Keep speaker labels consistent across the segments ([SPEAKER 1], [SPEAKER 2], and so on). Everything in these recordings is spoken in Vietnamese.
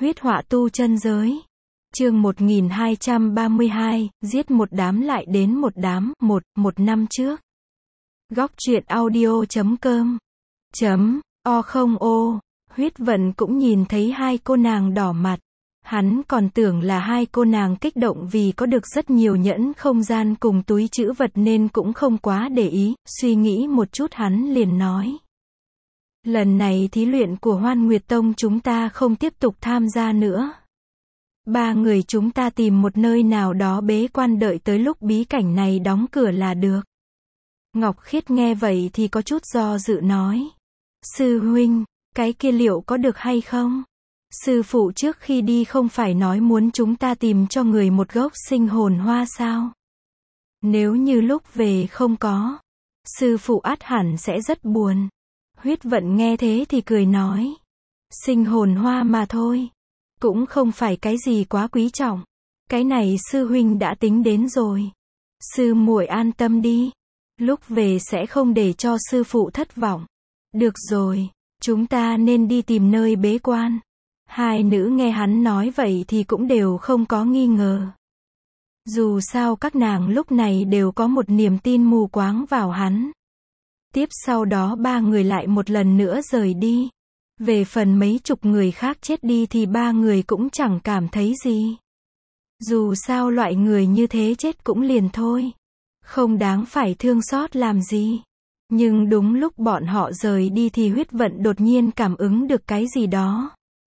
[SPEAKER 1] Huyết họa tu chân giới. Chương 1232, giết một đám lại đến một đám, một năm trước. Góc truyện audio.com O Huyết Vận cũng nhìn thấy hai cô nàng đỏ mặt. Hắn còn tưởng là hai cô nàng kích động vì có được rất nhiều nhẫn không gian cùng túi trữ vật nên cũng không quá để ý, suy nghĩ một chút hắn liền nói. Lần này thí luyện của Hoan Nguyệt Tông chúng ta không tiếp tục tham gia nữa. Ba người chúng ta tìm một nơi nào đó bế quan đợi tới lúc bí cảnh này đóng cửa là được. Ngọc Khiết nghe vậy thì có chút do dự nói. Sư huynh, cái kia liệu có được hay không? Sư phụ trước khi đi không phải nói muốn chúng ta tìm cho người một gốc sinh hồn hoa sao? Nếu như lúc về không có, sư phụ ắt hẳn sẽ rất buồn. Huyết Vận nghe thế thì cười nói. Sinh hồn hoa mà thôi. Cũng không phải cái gì quá quý trọng. Cái này sư huynh đã tính đến rồi. Sư muội an tâm đi. Lúc về sẽ không để cho sư phụ thất vọng. Được rồi, chúng ta nên đi tìm nơi bế quan. Hai nữ nghe hắn nói vậy thì cũng đều không có nghi ngờ. Dù sao các nàng lúc này đều có một niềm tin mù quáng vào hắn. Tiếp sau đó ba người lại một lần nữa rời đi. Về phần mấy chục người khác chết đi thì ba người cũng chẳng cảm thấy gì. Dù sao loại người như thế chết cũng liền thôi. Không đáng phải thương xót làm gì. Nhưng đúng lúc bọn họ rời đi thì Huyết Vận đột nhiên cảm ứng được cái gì đó.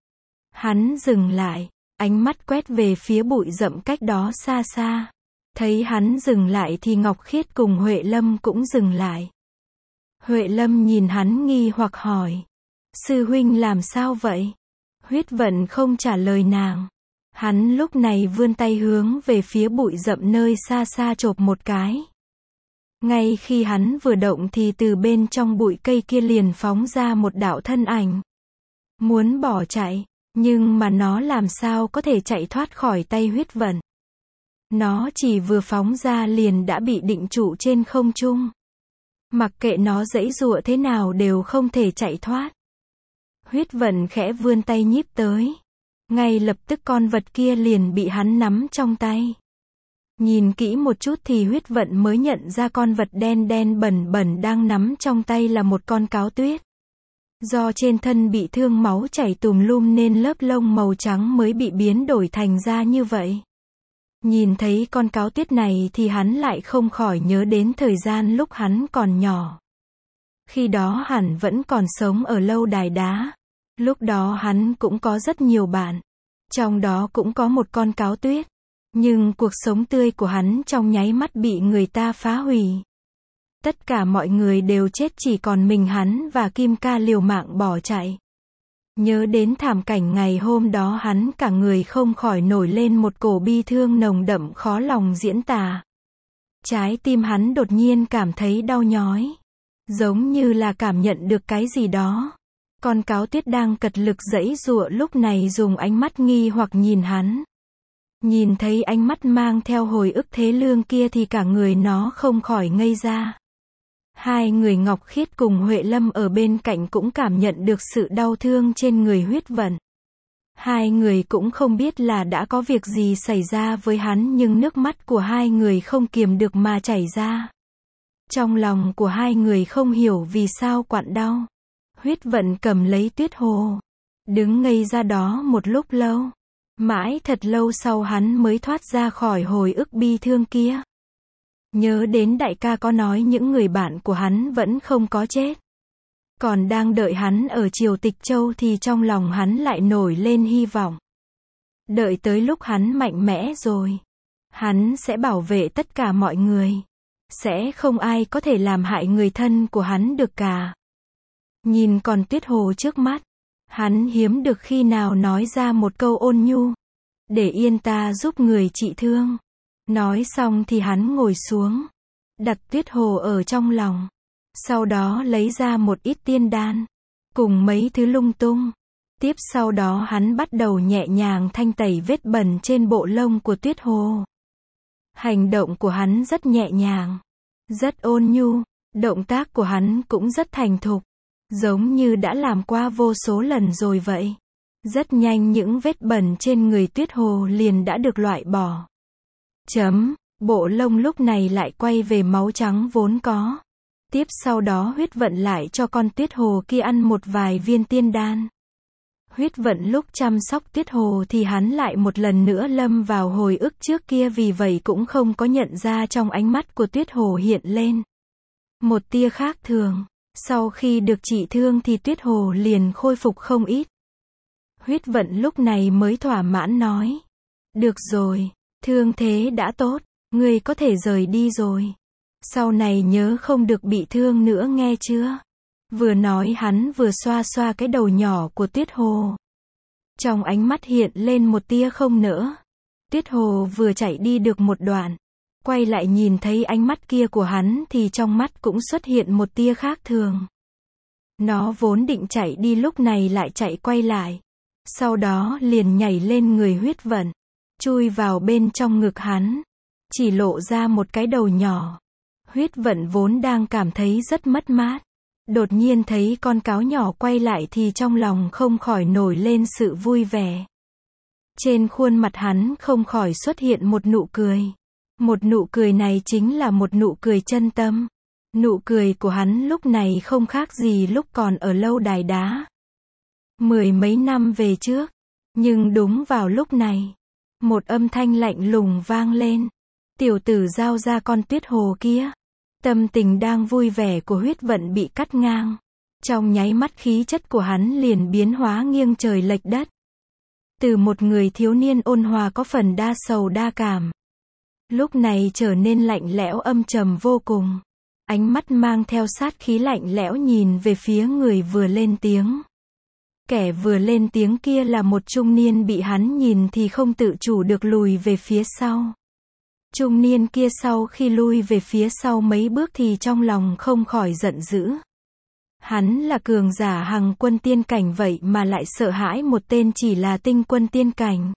[SPEAKER 1] Hắn dừng lại, ánh mắt quét về phía bụi rậm cách đó xa xa. Thấy hắn dừng lại thì Ngọc Khiết cùng Huệ Lâm cũng dừng lại. Huệ Lâm nhìn hắn nghi hoặc hỏi. Sư huynh làm sao vậy? Huyết Vận không trả lời nàng. Hắn lúc này vươn tay hướng về phía bụi rậm nơi xa xa chộp một cái. Ngay khi hắn vừa động thì từ bên trong bụi cây kia liền phóng ra một đạo thân ảnh. Muốn bỏ chạy, nhưng mà nó làm sao có thể chạy thoát khỏi tay Huyết Vận. Nó chỉ vừa phóng ra liền đã bị định trụ trên không trung. Mặc kệ nó giãy giụa thế nào đều không thể chạy thoát. Huyết Vận khẽ vươn tay nhíp tới. Ngay lập tức con vật kia liền bị hắn nắm trong tay. Nhìn kỹ một chút thì Huyết Vận mới nhận ra con vật đen đen bẩn bẩn đang nắm trong tay là một con cáo tuyết. Do trên thân bị thương máu chảy tùm lum nên lớp lông màu trắng mới bị biến đổi thành ra như vậy. Nhìn thấy con cáo tuyết này thì hắn lại không khỏi nhớ đến thời gian lúc hắn còn nhỏ. Khi đó hẳn vẫn còn sống ở lâu đài đá. Lúc đó hắn cũng có rất nhiều bạn. Trong đó cũng có một con cáo tuyết. Nhưng cuộc sống tươi của hắn trong nháy mắt bị người ta phá hủy. Tất cả mọi người đều chết chỉ còn mình hắn và Kim Ca liều mạng bỏ chạy. Nhớ đến thảm cảnh ngày hôm đó hắn cả người không khỏi nổi lên một cổ bi thương nồng đậm khó lòng diễn tả. Trái tim hắn đột nhiên cảm thấy đau nhói. Giống như là cảm nhận được cái gì đó. Con cáo tuyết đang cật lực giãy giụa lúc này dùng ánh mắt nghi hoặc nhìn hắn. Nhìn thấy ánh mắt mang theo hồi ức thế lương kia thì cả người nó không khỏi ngây ra. Hai người Ngọc Khiết cùng Huệ Lâm ở bên cạnh cũng cảm nhận được sự đau thương trên người Huyết Vận. Hai người cũng không biết là đã có việc gì xảy ra với hắn nhưng nước mắt của hai người không kiềm được mà chảy ra. Trong lòng của hai người không hiểu vì sao quặn đau. Huyết Vận cầm lấy tuyết hồ. Đứng ngây ra đó một lúc lâu. Mãi thật lâu sau hắn mới thoát ra khỏi hồi ức bi thương kia. Nhớ đến đại ca có nói những người bạn của hắn vẫn không có chết. Còn đang đợi hắn ở Triều Tịch Châu thì trong lòng hắn lại nổi lên hy vọng. Đợi tới lúc hắn mạnh mẽ rồi. Hắn sẽ bảo vệ tất cả mọi người. Sẽ không ai có thể làm hại người thân của hắn được cả. Nhìn con tuyết hồ trước mắt. Hắn hiếm được khi nào nói ra một câu ôn nhu. Để yên ta giúp người trị thương. Nói xong thì hắn ngồi xuống. Đặt tuyết hồ ở trong lòng. Sau đó lấy ra một ít tiên đan. Cùng mấy thứ lung tung. Tiếp sau đó hắn bắt đầu nhẹ nhàng thanh tẩy vết bẩn trên bộ lông của tuyết hồ. Hành động của hắn rất nhẹ nhàng. Rất ôn nhu. Động tác của hắn cũng rất thành thục. Giống như đã làm qua vô số lần rồi vậy. Rất nhanh những vết bẩn trên người Tuyết Hồ liền đã được loại bỏ. Bộ lông lúc này lại quay về máu trắng vốn có. Tiếp sau đó Huyết Vận lại cho con Tuyết Hồ kia ăn một vài viên tiên đan. Huyết Vận lúc chăm sóc Tuyết Hồ thì hắn lại một lần nữa lâm vào hồi ức trước kia, vì vậy cũng không có nhận ra trong ánh mắt của Tuyết Hồ hiện lên một tia khác thường. Sau khi được trị thương thì Tuyết Hồ liền khôi phục không ít. Huyết Vận lúc này mới thỏa mãn nói. Được rồi, thương thế đã tốt, ngươi có thể rời đi rồi. Sau này nhớ không được bị thương nữa nghe chưa? Vừa nói hắn vừa xoa xoa cái đầu nhỏ của Tuyết Hồ. Trong ánh mắt hiện lên một tia không nỡ. Tuyết Hồ vừa chạy đi được một đoạn, quay lại nhìn thấy ánh mắt kia của hắn thì trong mắt cũng xuất hiện một tia khác thường. Nó vốn định chạy đi lúc này lại chạy quay lại. Sau đó liền nhảy lên người Huyết Vận, chui vào bên trong ngực hắn, chỉ lộ ra một cái đầu nhỏ. Huyết Vận vốn đang cảm thấy rất mất mát. Đột nhiên thấy con cáo nhỏ quay lại thì trong lòng không khỏi nổi lên sự vui vẻ. Trên khuôn mặt hắn không khỏi xuất hiện một nụ cười. Một nụ cười này chính là một nụ cười chân tâm. Nụ cười của hắn lúc này không khác gì lúc còn ở lâu đài đá. 10 mấy năm về trước. Nhưng đúng vào lúc này, một âm thanh lạnh lùng vang lên. Tiểu tử giao ra con Tuyết Hồ kia. Tâm tình đang vui vẻ của Huyết Vận bị cắt ngang. Trong nháy mắt khí chất của hắn liền biến hóa nghiêng trời lệch đất. Từ một người thiếu niên ôn hòa có phần đa sầu đa cảm, lúc này trở nên lạnh lẽo âm trầm vô cùng. Ánh mắt mang theo sát khí lạnh lẽo nhìn về phía người vừa lên tiếng. Kẻ vừa lên tiếng kia là một trung niên bị hắn nhìn thì không tự chủ được lùi về phía sau. Trung niên kia sau khi lui về phía sau mấy bước thì trong lòng không khỏi giận dữ. Hắn là cường giả hằng quân tiên cảnh vậy mà lại sợ hãi một tên chỉ là tinh quân tiên cảnh.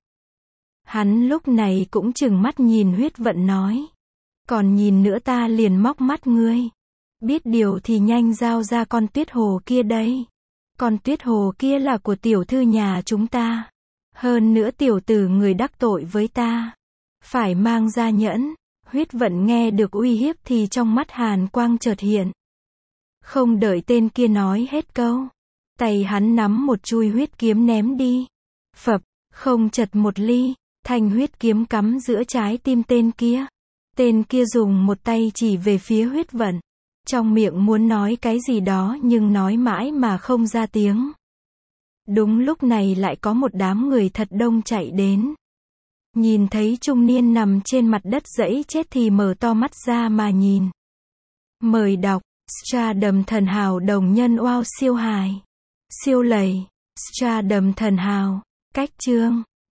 [SPEAKER 1] Hắn lúc này cũng trừng mắt nhìn Huyết Vận nói. Còn nhìn nữa ta liền móc mắt ngươi. Biết điều thì nhanh giao ra con Tuyết Hồ kia đây. Con Tuyết Hồ kia là của tiểu thư nhà chúng ta. Hơn nữa tiểu tử người đắc tội với ta, phải mang ra nhẫn. Huyết Vận nghe được uy hiếp thì trong mắt hàn quang chợt hiện. Không đợi tên kia nói hết câu, tay hắn nắm một chui huyết kiếm ném đi. Phập, không chật một ly, thanh huyết kiếm cắm giữa trái tim tên kia. Tên kia dùng một tay chỉ về phía Huyết Vận, trong miệng muốn nói cái gì đó nhưng nói mãi mà không ra tiếng. Đúng lúc này lại có một đám người thật đông chạy đến. Nhìn thấy trung niên nằm trên mặt đất dẫy chết thì mở to mắt ra mà nhìn. Mời đọc Stardom Thần Hào đồng nhân wow siêu hài. Siêu lầy. Stardom Thần Hào. Cách chương